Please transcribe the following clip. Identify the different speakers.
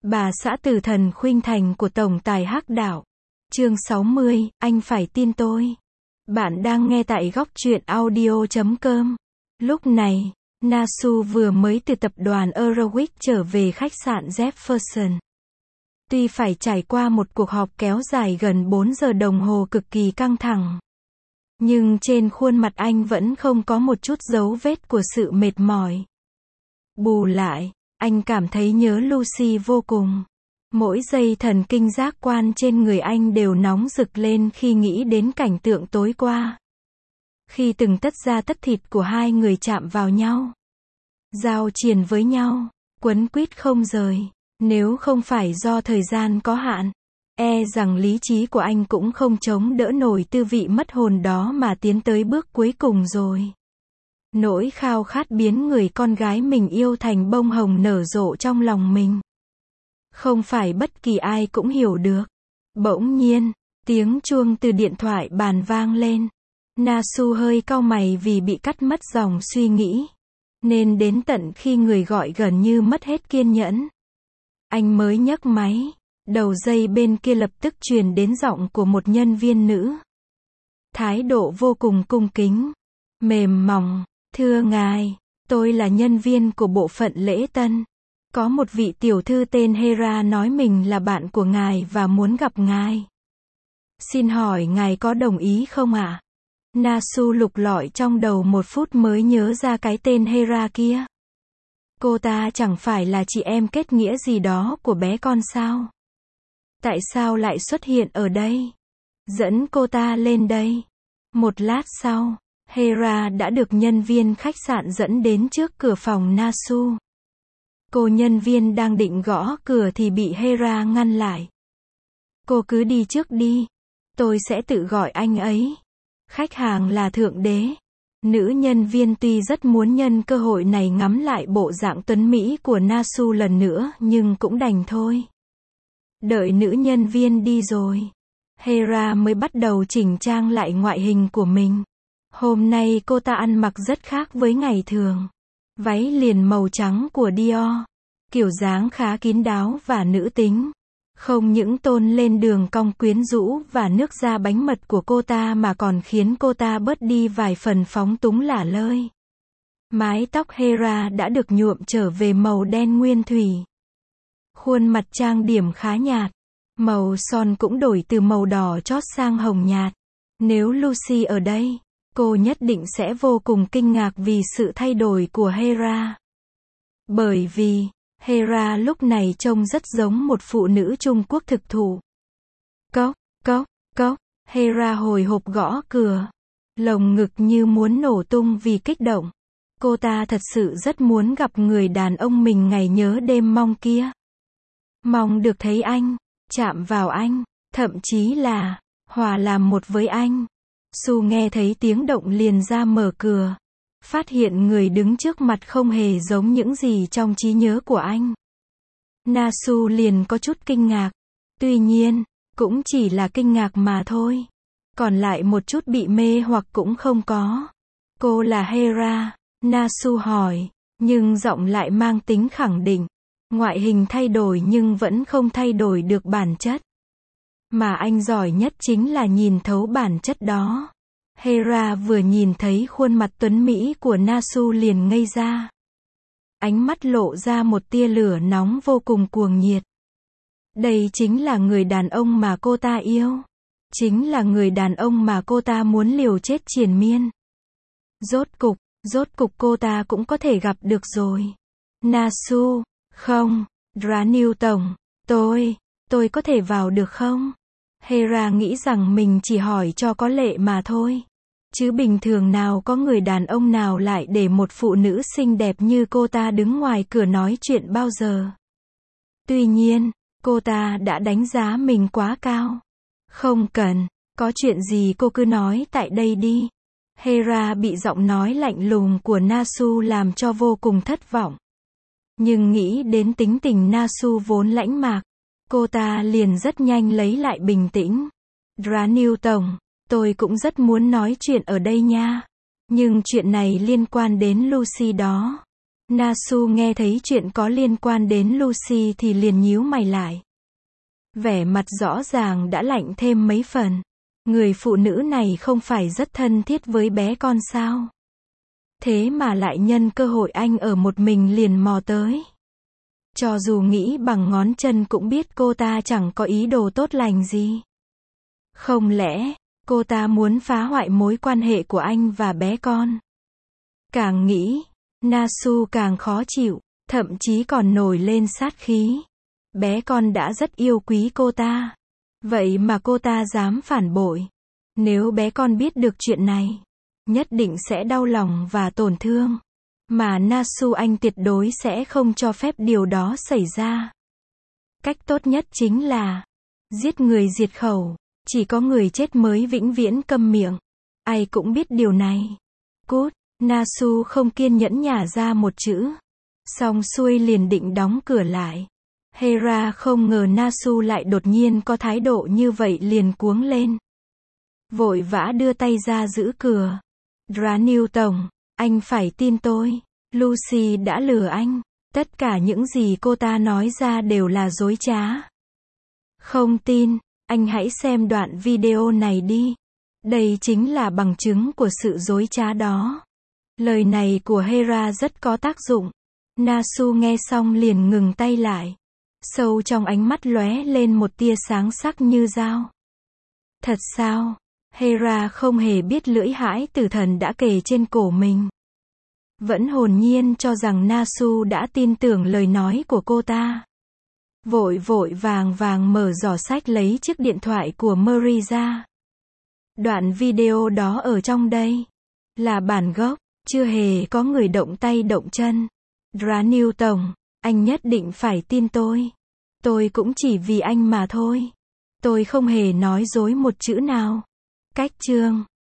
Speaker 1: Bà xã tử thần khuynh thành của tổng tài Hắc Đạo. Chương 60, anh phải tin tôi. Bạn đang nghe tại góc truyện audio.com. Lúc này, Nasu vừa mới từ tập đoàn Euroweek trở về khách sạn Jefferson. Tuy phải trải qua một cuộc họp kéo dài gần 4 giờ đồng hồ cực kỳ căng thẳng, nhưng trên khuôn mặt anh vẫn không có một chút dấu vết của sự mệt mỏi. Bù lại, anh cảm thấy nhớ Lucy vô cùng. Mỗi giây thần kinh giác quan trên người anh đều nóng rực lên khi nghĩ đến cảnh tượng tối qua. Khi từng tấc da tất thịt của hai người chạm vào nhau, giao triền với nhau, quấn quýt không rời. Nếu không phải do thời gian có hạn, e rằng lý trí của anh cũng không chống đỡ nổi tư vị mất hồn đó mà tiến tới bước cuối cùng rồi. Nỗi khao khát biến người con gái mình yêu thành bông hồng nở rộ trong lòng mình. Không phải bất kỳ ai cũng hiểu được. Bỗng nhiên, tiếng chuông từ điện thoại bàn vang lên. Nasu hơi cau mày vì bị cắt mất dòng suy nghĩ. Nên đến tận khi người gọi gần như mất hết kiên nhẫn, anh mới nhấc máy. Đầu dây bên kia lập tức truyền đến giọng của một nhân viên nữ. Thái độ vô cùng cung kính, mềm mỏng. Thưa ngài, tôi là nhân viên của bộ phận lễ tân. Có một vị tiểu thư tên Hera nói mình là bạn của ngài và muốn gặp ngài. Xin hỏi ngài có đồng ý không ạ? Nasu lục lọi trong đầu một phút mới nhớ ra cái tên Hera kia. Cô ta chẳng phải là chị em kết nghĩa gì đó của bé con sao? Tại sao lại xuất hiện ở đây? Dẫn cô ta lên đây. Một lát sau, Hera đã được nhân viên khách sạn dẫn đến trước cửa phòng Nasu. Cô nhân viên đang định gõ cửa thì bị Hera ngăn lại. Cô cứ đi trước đi. Tôi sẽ tự gọi anh ấy. Khách hàng là thượng đế. Nữ nhân viên tuy rất muốn nhân cơ hội này ngắm lại bộ dạng tuấn mỹ của Nasu lần nữa nhưng cũng đành thôi. Đợi nữ nhân viên đi rồi, Hera mới bắt đầu chỉnh trang lại ngoại hình của mình. Hôm nay cô ta ăn mặc rất khác với ngày thường. Váy liền màu trắng của Dior, kiểu dáng khá kín đáo và nữ tính. Không những tôn lên đường cong quyến rũ và nước da bánh mật của cô ta mà còn khiến cô ta bớt đi vài phần phóng túng lả lơi. Mái tóc Hera đã được nhuộm trở về màu đen nguyên thủy. Khuôn mặt trang điểm khá nhạt. Màu son cũng đổi từ màu đỏ chót sang hồng nhạt. Nếu Lucy ở đây, cô nhất định sẽ vô cùng kinh ngạc vì sự thay đổi của Hera. Bởi vì, Hera lúc này trông rất giống một phụ nữ Trung Quốc thực thụ. Cốc, cốc, cốc, Hera hồi hộp gõ cửa. Lồng ngực như muốn nổ tung vì kích động. Cô ta thật sự rất muốn gặp người đàn ông mình ngày nhớ đêm mong kia. Mong được thấy anh, chạm vào anh, thậm chí là hòa làm một với anh. Su nghe thấy tiếng động liền ra mở cửa. Phát hiện người đứng trước mặt không hề giống những gì trong trí nhớ của anh. Nasu liền có chút kinh ngạc. Tuy nhiên, cũng chỉ là kinh ngạc mà thôi. Còn lại một chút bị mê hoặc cũng không có. Cô là Hera, Nasu hỏi, nhưng giọng lại mang tính khẳng định. Ngoại hình thay đổi nhưng vẫn không thay đổi được bản chất. Mà anh giỏi nhất chính là nhìn thấu bản chất đó. Hera vừa nhìn thấy khuôn mặt tuấn mỹ của Nasu liền ngây ra. Ánh mắt lộ ra một tia lửa nóng vô cùng cuồng nhiệt. Đây chính là người đàn ông mà cô ta yêu. Chính là người đàn ông mà cô ta muốn liều chết triền miên. Rốt cục cô ta cũng có thể gặp được rồi. Nasu, không, Daniel tổng, tôi có thể vào được không? Hera nghĩ rằng mình chỉ hỏi cho có lệ mà thôi. Chứ bình thường nào có người đàn ông nào lại để một phụ nữ xinh đẹp như cô ta đứng ngoài cửa nói chuyện bao giờ. Tuy nhiên, cô ta đã đánh giá mình quá cao. Không cần, có chuyện gì cô cứ nói tại đây đi. Hera bị giọng nói lạnh lùng của Nasu làm cho vô cùng thất vọng. Nhưng nghĩ đến tính tình Nasu vốn lãnh mạc, cô ta liền rất nhanh lấy lại bình tĩnh. Daniel tổng, tôi cũng rất muốn nói chuyện ở đây nha. Nhưng chuyện này liên quan đến Lucy đó. Nasu nghe thấy chuyện có liên quan đến Lucy thì liền nhíu mày lại. Vẻ mặt rõ ràng đã lạnh thêm mấy phần. Người phụ nữ này không phải rất thân thiết với bé con sao? Thế mà lại nhân cơ hội anh ở một mình liền mò tới. Cho dù nghĩ bằng ngón chân cũng biết cô ta chẳng có ý đồ tốt lành gì. Không lẽ, cô ta muốn phá hoại mối quan hệ của anh và bé con? Càng nghĩ, Nasu càng khó chịu, thậm chí còn nổi lên sát khí. Bé con đã rất yêu quý cô ta. Vậy mà cô ta dám phản bội. Nếu bé con biết được chuyện này, nhất định sẽ đau lòng và tổn thương. Mà Nasu anh tuyệt đối sẽ không cho phép điều đó xảy ra. Cách tốt nhất chính là giết người diệt khẩu. Chỉ có người chết mới vĩnh viễn câm miệng. Ai cũng biết điều này. Cút, Nasu không kiên nhẫn nhả ra một chữ. Xong xuôi liền định đóng cửa lại. Hera không ngờ Nasu lại đột nhiên có thái độ như vậy liền cuống lên. Vội vã đưa tay ra giữ cửa. Daniel tổng, anh phải tin tôi. Lucy đã lừa anh. Tất cả những gì cô ta nói ra đều là dối trá. Không tin, anh hãy xem đoạn video này đi. Đây chính là bằng chứng của sự dối trá đó. Lời này của Hera rất có tác dụng. Nasu nghe xong liền ngừng tay lại. Sâu trong ánh mắt lóe lên một tia sáng sắc như dao. Thật sao? Hera không hề biết lưỡi hãi tử thần đã kề trên cổ mình. Vẫn hồn nhiên cho rằng Nasu đã tin tưởng lời nói của cô ta. Vội vàng mở giỏ sách lấy chiếc điện thoại của Murray ra. Đoạn video đó ở trong đây. Là bản gốc, chưa hề có người động tay động chân. Daniel tổng, anh nhất định phải tin tôi. Tôi cũng chỉ vì anh mà thôi. Tôi không hề nói dối một chữ nào. Cách chương